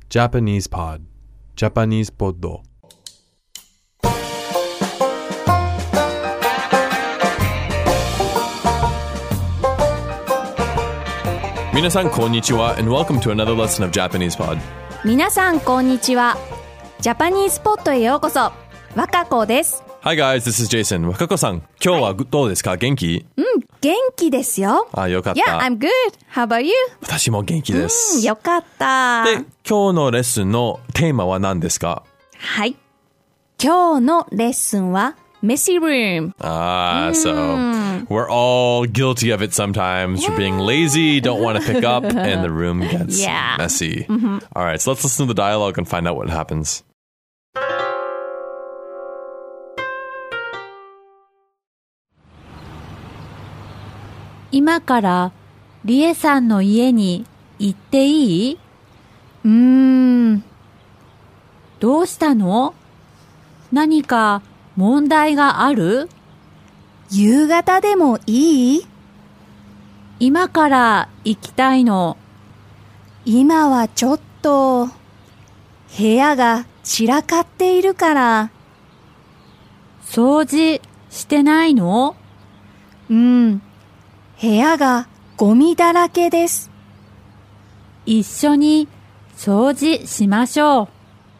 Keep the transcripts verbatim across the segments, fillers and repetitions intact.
Japanese Pod Japanese Pod Minasan konnichiwa and welcome to another lesson of Japanese Pod. 皆さんこんにちは。ジャパニーズポットへようこそ。若子です。 Hi guys, this is Jason. 若子さん、今日はどうですか？元気？ うん、元気ですよ。 あ、よかった。 Yeah, I'm good. How about you? 私も元気です。 うん、よかった。 で、今日のレッスンのテーマは何ですか？ はい。今日のレッスンはMessy room. Ah, so we're all guilty of it sometimes. Yeah. We're being lazy, don't want to pick up, and the room gets yeah. messy. Mm-hmm. All right, so let's listen to the dialogue and find out what happens. 今からリエさんの家に行っていい？ うーん。 どうしたの？何か問題がある？ 夕方でもいい？ 今から行きたいの。 今はちょっと部屋が散らかっているから。 掃除してないの？ うん。部屋がゴミだらけです。 一緒に掃除しましょう。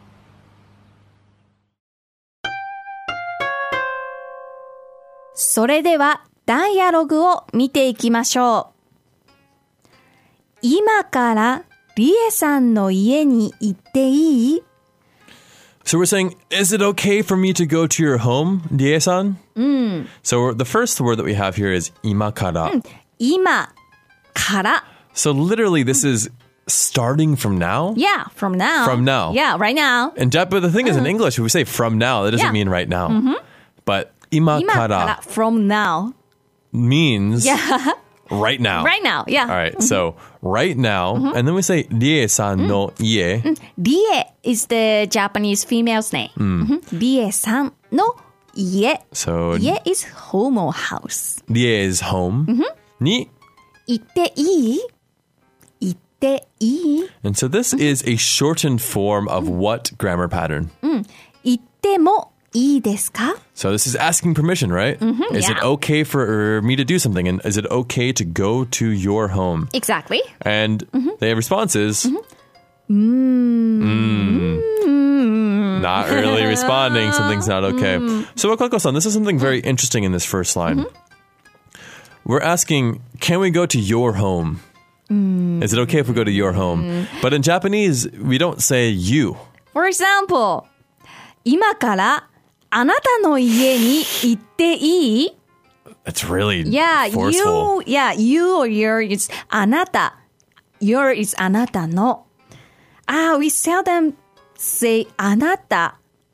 それではダイアログを見ていきましょう。今からリエさんの家に行っていい？ So we're saying, is it okay for me to go to your home, Rie-san? Mm. So the first word that we have here is 今から. Mm. 今から. So literally this is starting from now? Yeah, from now. From now. Yeah, right now. And but the thing is, in English, when we say from now, that doesn't yeah. mean right now. Mm-hmm. But 今から今から from now means yeah. right now. Right now, yeah. All right, mm-hmm. so right now, mm-hmm. and then we say Rie-san no ie. Mm. Rie is the Japanese female's name. Mm. Mm-hmm. Rie-san no ie. So ie is home or house. Rie is home. Mm-hmm. Ni. 行っていい？行っていい？ And so this mm-hmm. is a shortened form of mm-hmm. what grammar pattern? うん。行ってもいいですか? So this is asking permission, right? Mm-hmm, is yeah. it okay for me to do something? And is it okay to go to your home? Exactly. And mm-hmm. the response is... Mm-hmm. Mm. Mm. Not really responding. Something's not okay. Mm. So Wakako-san, this is something very interesting in this first line. Mm-hmm. We're asking, can we go to your home? Mm. Is it okay if we go to your home? Mm. But in Japanese, we don't say you. For example, 今からあなたの家に行っていい? It's really yeah, forceful. You, yeah, you or your is あなた. Your is あなたの. Ah, we seldom say あなた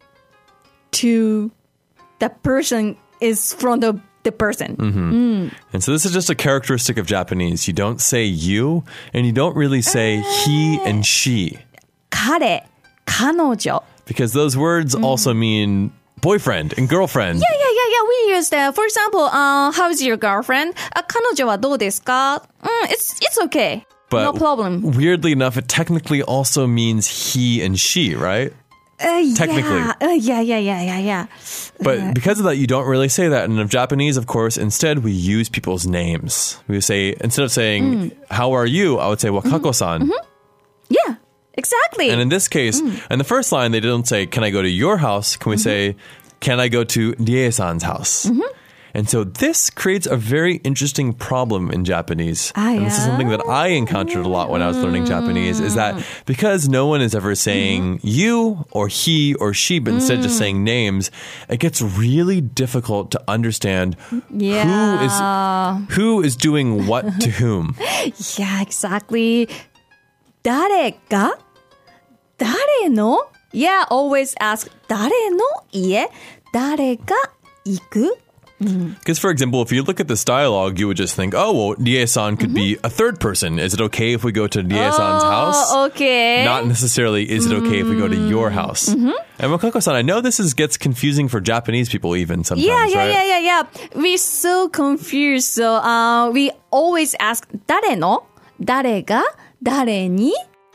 to the person is from the, the person. Mm-hmm. Mm. And so this is just a characteristic of Japanese. You don't say you, and you don't really say he and she. 彼、彼女. Because those words mm. also mean boyfriend and girlfriend. Yeah, yeah, yeah, yeah. We use that. For example, uh, how's your girlfriend? Uh, 彼女はどうですか? Mm, it's, it's okay. But no problem. Weirdly enough, it technically also means he and she, right? Uh, technically. Yeah. Uh, yeah, yeah, yeah, yeah, yeah. But uh, because of that, you don't really say that. And in Japanese, of course, instead we use people's names. We say, instead of saying, mm. how are you? I would say, Wakako-san. Mm-hmm. Mm-hmm. Yeah. Exactly. And in this case, mm. in the first line, they don't say, can I go to your house? Can we mm-hmm. say, can I go to Rie-san's house? Mm-hmm. And so this creates a very interesting problem in Japanese. Ah, and yeah? this is something that I encountered a lot when I was learning Japanese, is that because no one is ever saying mm-hmm. you or he or she, but instead mm. just saying names, it gets really difficult to understand yeah. who is who is doing what to whom. Yeah, exactly. 誰が? 誰の? Yeah, always ask 誰の家? 誰が行く? Because, for example, if you look at this dialogue, you would just think, oh, well, Rie-san could mm-hmm. be a third person. Is it okay if we go to Rie-san's oh, house? Okay. Not necessarily, is it okay if we go to your house? Mm-hmm. And Wakako-san, I know this is gets confusing for Japanese people even sometimes, yeah, yeah, right? Yeah, yeah, yeah, yeah. We're so confused. So uh, we always ask, 誰の? 誰が? 誰に?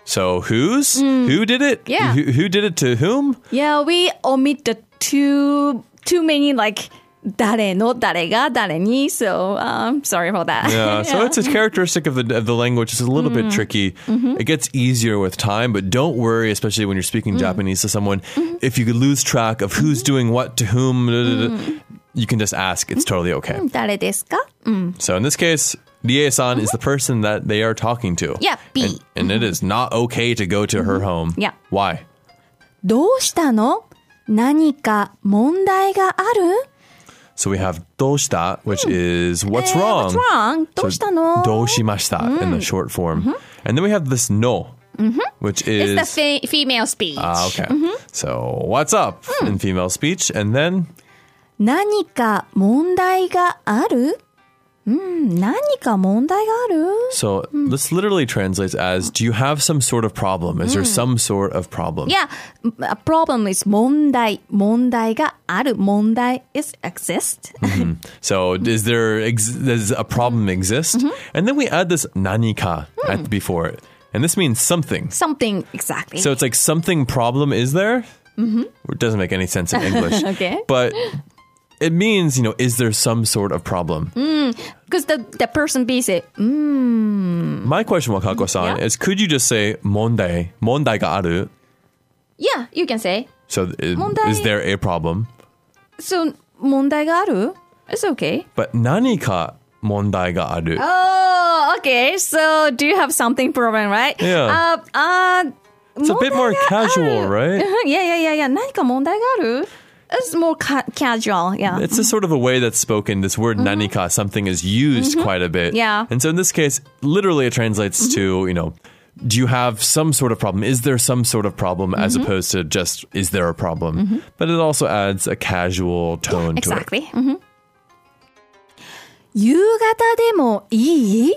So whose? Who did it? Yeah. Who, who did it to whom? Yeah, we omit the too too many like 誰の誰が誰に so um sorry about that. Yeah, so it's a characteristic of the of the language. It's a little bit tricky. It gets easier with time, but don't worry, especially when you're speaking Japanese to someone, if you could lose track of who's doing what to whom, you can just ask. It's totally okay. 誰ですか? So in this case, Rie-san is the person that they are talking to. Yeah, B. And, and it is not okay to go to her home. Yeah. Why? どうしたの? 何か問題がある? So we have どうした, which is what's Eh, wrong. What's wrong? どうしたの? どうしました in the short form. And then we have this no, which is... It's the fe- female speech. Ah, okay. So what's up in female speech? And then 何か問題がある? うん、何か問題がある? so this literally translates as, do you have some sort of problem? Is there some sort of problem? Yeah, a problem is 問題。問題がある。問題 is exist. So is there ex- does a problem exist? And then we add this nanika at before it. And this means something. Something exactly. So it's like something problem is there? Mm-hmm. It doesn't make any sense in English. Okay. But it means, you know, is there some sort of problem? Because the, the person B say, mm. My question, Wakako-san, Yeah. is could you just say mondai, mondai ga aru? Yeah, you can say. So i- Mondai- is there a problem? So, 問題がある? It's okay. But nani ka mondai ga aru? Oh, okay. So, do you have something problem, right? Yeah. Uh, uh, It's a bit more 問題がある。 casual, right? Yeah, yeah, yeah, yeah. 何か問題がある? It's more ca- casual, yeah. It's a sort of a way that's spoken. This word nanika, something is used quite a bit. Yeah. And so in this case, literally it translates to, you know, do you have some sort of problem? Is there some sort of problem as opposed to just, is there a problem? But it also adds a casual tone to it. Exactly. Mm-hmm. 夕方でもいい?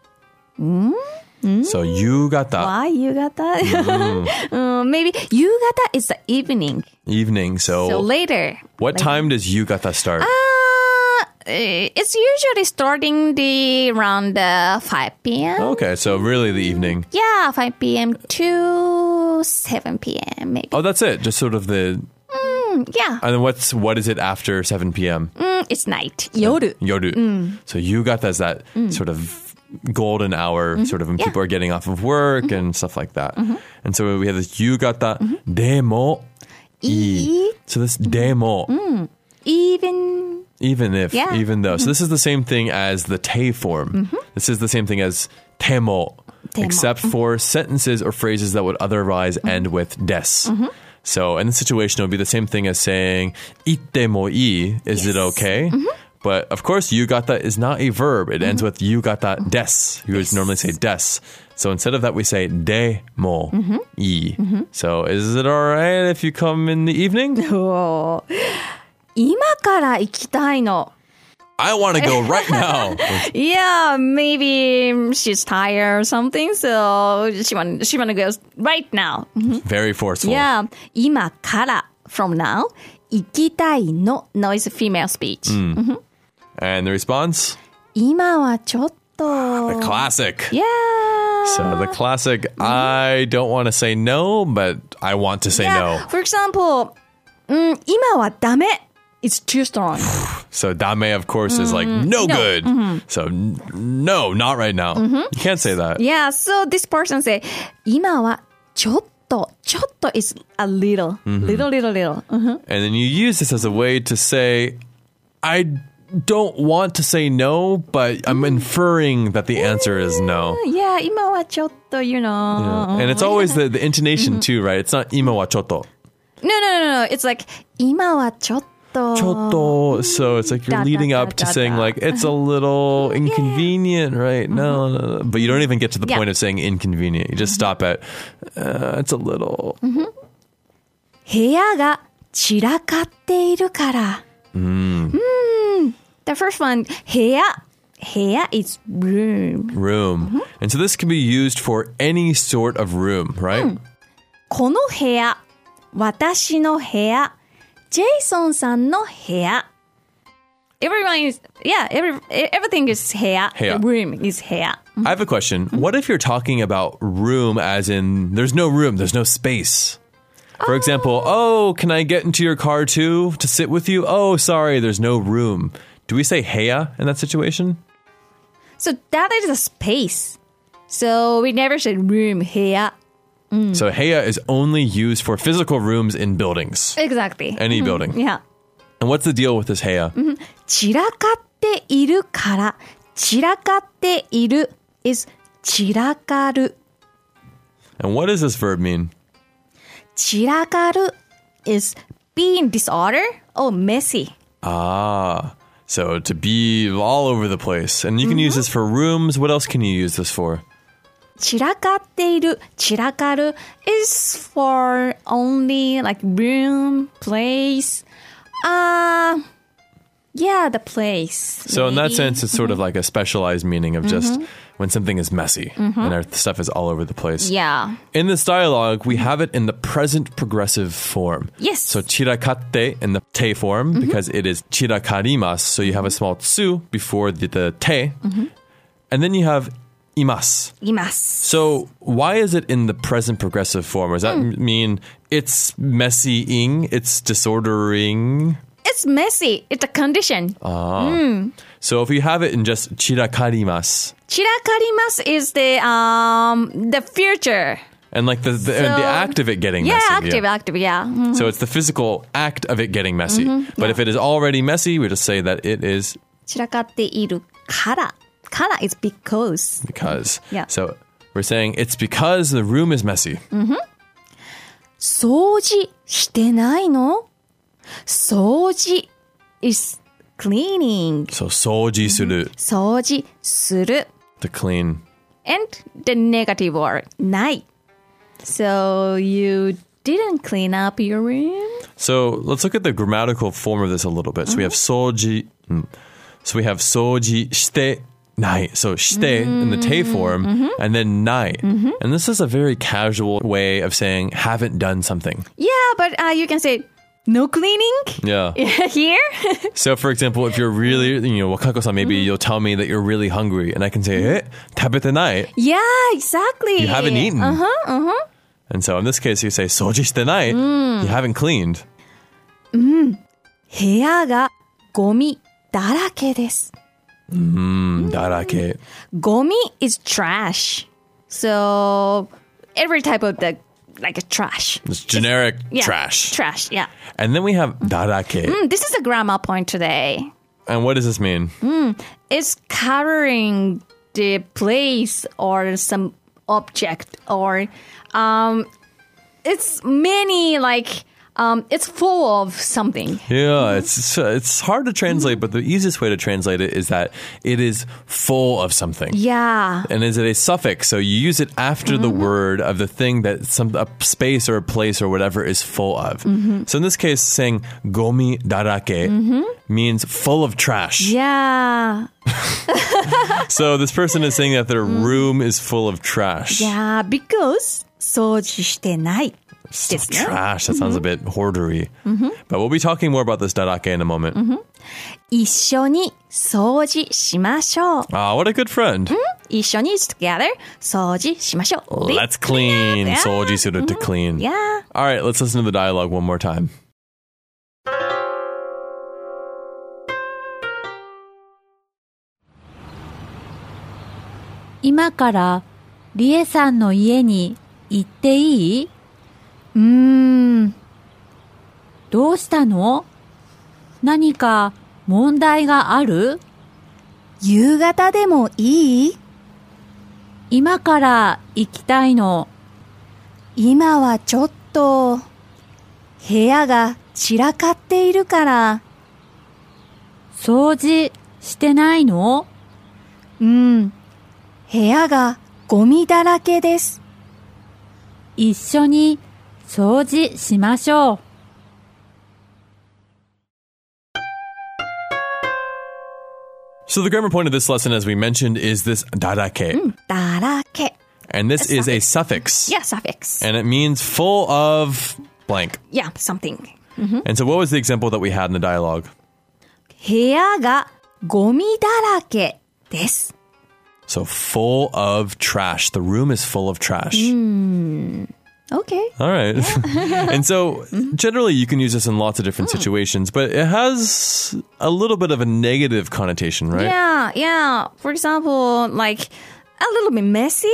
So yugata, Why 夕方? um, maybe 夕方 is the evening. evening. So, So later. what time does yugata start? Uh, it's usually starting the around uh, five p.m. Okay, so really the evening. Yeah, five p.m. to seven p.m. maybe. Oh, that's it. Just sort of the. Yeah, And then what's what is it after seven p.m.? mm, it's night. 夜. Yoru. So yugata is that sort of golden hour, sort of when Yeah. people are getting off of work and stuff like that. And so we have this yugata demo i. So this demo, Even. even if, Yeah. even though. So this is the same thing as the te form. This is the same thing as temo, Temo. except for sentences or phrases that would otherwise end with des. So in this situation, it would be the same thing as saying itte mo ii. Is it okay? But of course, yugata is not a verb. It ends with yugata des. You would normally say des. So instead of that, we say de mo ii. So is it all right if you come in the evening? 今から行きたいの. I want to go right now. Yeah, maybe she's tired or something, so she want she want to go right now. Very forceful. Yeah, 今から from now 行きたいの no is a female speech. And the response? 今はちょっと The classic. Yeah. So the classic, I don't want to say no, but I want to say Yeah. no. For example, うん、今はダメ It's too strong. So dame, of course, is like no, No. good. So n- no, not right now. You can't say that. Yeah, so this person say 今はちょっとちょっと is a little little little little. Mhm. And then you use this as a way to say, I don't want to say no, but I'm inferring that the answer is no. Yeah, 今はちょっと you know. And it's always the, the intonation too, right? It's not ima wa choto. No, no, no, no. It's like 今はちょっと Choto. So it's like you're Da, leading da, up da, to da, saying da. like, it's a little inconvenient, right? No, no, no. But you don't even get to the Yeah. point of saying inconvenient. You just stop at, uh, it's a little. 部屋が散らかっているから。Mm. The first one, 部屋。部屋 is room. Room. And so this can be used for any sort of room, right? この部屋。私の部屋。ジェイソンさんの部屋。 everyone is, yeah, every, everything is here. Here. The room is here. I have a question. What if you're talking about room as in there's no room, there's no space? For example, oh, can I get into your car too to sit with you? Oh, sorry, there's no room. Do we say heya in that situation? So that is a space. So we never say room here. So heya is only used for physical rooms in buildings. Exactly. Any building. Yeah. And what's the deal with this heya? 散らかっているから散らかっている is 散らかる And what does this verb mean? 散らかる is being disorder or messy. Ah, so to be all over the place. And you can use this for rooms. What else can you use this for? 散らかっている散らかる is for only like room, place. Uh, yeah, the place. So in that maybe. sense, it's sort of like a specialized meaning of just when something is messy and our stuff is all over the place. Yeah. In this dialogue, we have it in the present progressive form. Yes. So chirakatte in the te form because it is chirakarimasu. So you have a small tsu before the, the te. And then you have imasu. います。 So why is it in the present progressive form? Does that m- mean it's messying, it's disordering? It's messy. It's a condition. So if you have it in just chirakarimasu, 散らかります is the um the future. and like the the, and the So- act of it getting Yeah, messy. active, active, yeah. Mhm. So it's the physical act of it getting messy. But if it is already messy, we just say that it is 散らかっているから から is because. because. Yeah. So we're saying it's because the room is messy. 掃除してないの掃除 is cleaning. So soji suru, 掃除する to clean. and the negative word ない So you didn't clean up your room? So let's look at the grammatical form of this a little bit. So we have soji. mm. So we have soji shite nai. So shite in the te form, and then nai. And this is a very casual way of saying haven't done something. Yeah, but uh, you can say no cleaning Yeah. here. So for example, if you're really, you know, Wakako-san, maybe you'll tell me that you're really hungry, and I can say, "Eh, tabete nai." Yeah, exactly. You haven't eaten. Uh huh. Uh huh. And so in this case, you say soji shite nai. You haven't cleaned. 部屋がゴミだらけです。 Mm, darake. ゴミ is trash. So every type of the like a trash. It's generic Yeah, trash. Trash, yeah. And then we have darake. Mm, this is a grammar point today. And what does this mean? It's covering the place or some object or um it's many like um it's full of something. Yeah, it's it's hard to translate, but the easiest way to translate it is that it is full of something. Yeah. And is it a suffix? So you use it after the word of the thing that some a space or a place or whatever is full of. So in this case, saying gomi darake means full of trash. Yeah. So this person is saying that their room is full of trash. Yeah, because 掃除してない。 So ですね。 trash. That sounds a bit hoardery. But we'll be talking more about this darake in a moment. 一緒に掃除しましょう。 Ah, what a good friend. 一緒に together 掃除しましょう。 Let's clean. Yeah. Soji suru to clean. Yeah. All right, let's listen to the dialogue one more time. 今からリエさんの家に行っていい？ うーん。 どうしたの？何か問題がある？ 夕方でもいい？ 今から行きたいの。 今はちょっと部屋が散らかっているから。 掃除してないの？ うん。部屋がゴミだらけです。 一緒に掃除しましょう。 So the grammar point of this lesson, as we mentioned, is this darake. だらけ。 And this A is a suffix. Yeah, suffix. And it means full of blank. Yeah, something. And so what was the example that we had in the dialogue? 部屋がゴミだらけです。 So full of trash. The room is full of trash. Okay. All right. And so generally you can use this in lots of different situations, but it has a little bit of a negative connotation, right? Yeah, yeah. For example, like a little bit messy.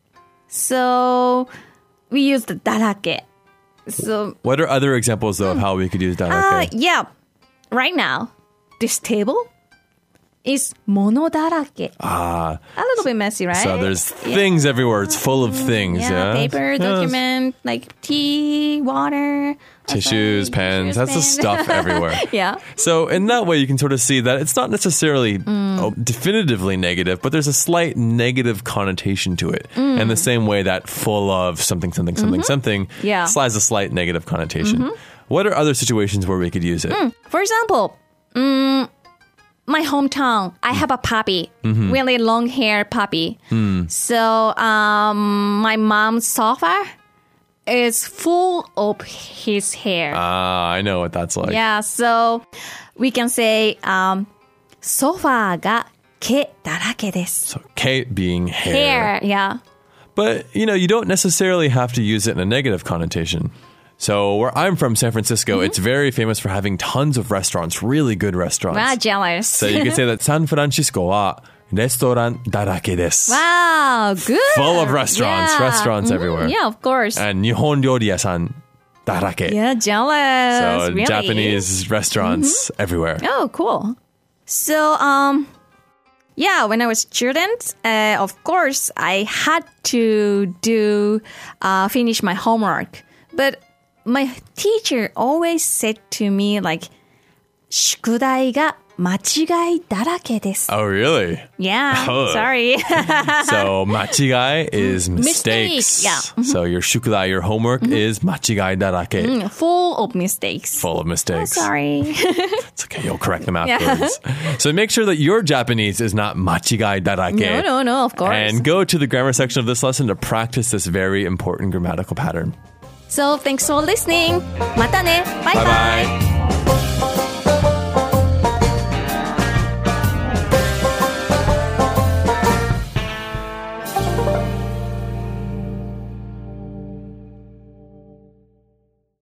So we use the だらけ. So What are other examples, though, of how we could use uh, darake? yeah. Right now, this table is 物だらけ. Ah, A little bit messy, right? so there's things everywhere. It's full of things, yeah? Yeah, paper, Yes. document, like tea, water, Tissues, okay, pens, tissues, that's the pens. stuff everywhere. Yeah. So in that way, you can sort of see that it's not necessarily oh, definitively negative, but there's a slight negative connotation to it. And the same way that full of something, something, something, something Yeah. slides a slight negative connotation. What are other situations where we could use it? For example, mm, my hometown, I have a puppy, really long hair puppy. So um, my mom's sofa is full of his hair. Ah, I know what that's like. Yeah, so we can say um, ソファーが毛だらけです. So K being hair. Hair, yeah. But, you know, you don't necessarily have to use it in a negative connotation. So where I'm from, San Francisco, it's very famous for having tons of restaurants, really good restaurants. Wow, jealous. So you can say that San Francisco はレストランだらけです. Wow, good. Full of restaurants, Yeah. restaurants Mhm, everywhere. Yeah, of course. And 日本料理屋さんだらけ. Yeah, jealous. So really. Japanese restaurants everywhere. Oh, cool. So, um, yeah, when I was a student, uh, of course, I had to do, uh, finish my homework. But my teacher always said to me, like, 宿題が間違いだらけです. Oh, really? Yeah, Oh. sorry. So 間違い is Mistake, mistakes. yeah. So your shukudai, your homework is 間違いだらけ. Full of mistakes. Full of mistakes. Sorry. It's okay, you'll correct them afterwards. So make sure that your Japanese is not 間違いだらけ. No, no, no, of course. And go to the grammar section of this lesson to practice this very important grammatical pattern. So, thanks for listening. またね. Bye Bye bye. bye.